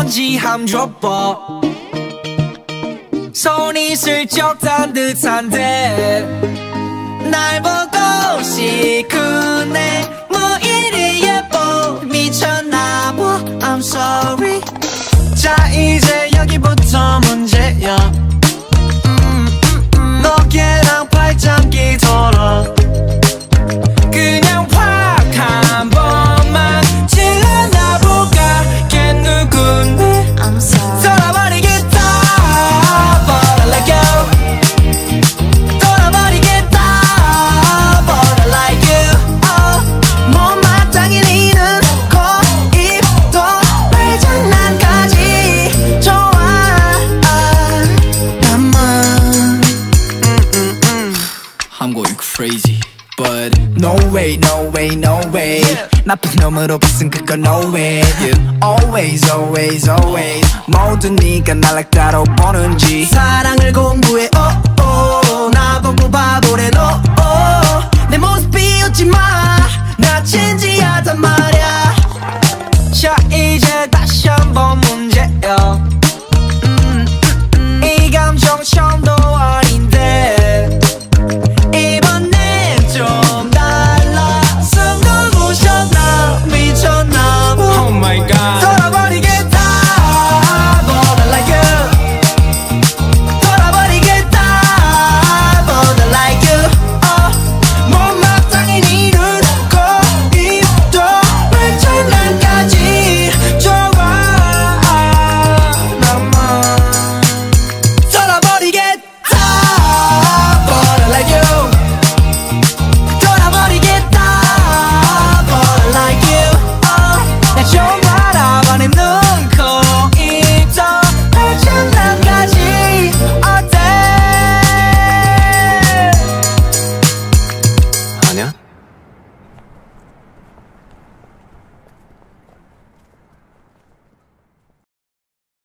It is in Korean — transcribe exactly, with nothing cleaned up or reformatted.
뭔지 함 줘봐. 손이 슬쩍 단 듯한데 날 보고 싶구네. 뭐 이리 예뻐 미쳤나봐. I'm sorry. 자 이제 여기부터 문제야. 음, 음, 음. 너걔랑 발전기 돌아. 그냥 확 한 번만 질러나볼까. 걔 누군데 I'm sorry. 돌아버리겠다. But I like you. 돌아버리겠다. But I like you. oh. 못마땅히 니는 코입도 발장난까지 좋아. 나만 I'm going crazy. But no way, no way, no way. 나쁜 놈으로 봤은 그거 no way. You always, always, always. 모든 네가 날 따로 보는지. 사랑을 공부해, oh, oh. 나보고 바보래, no.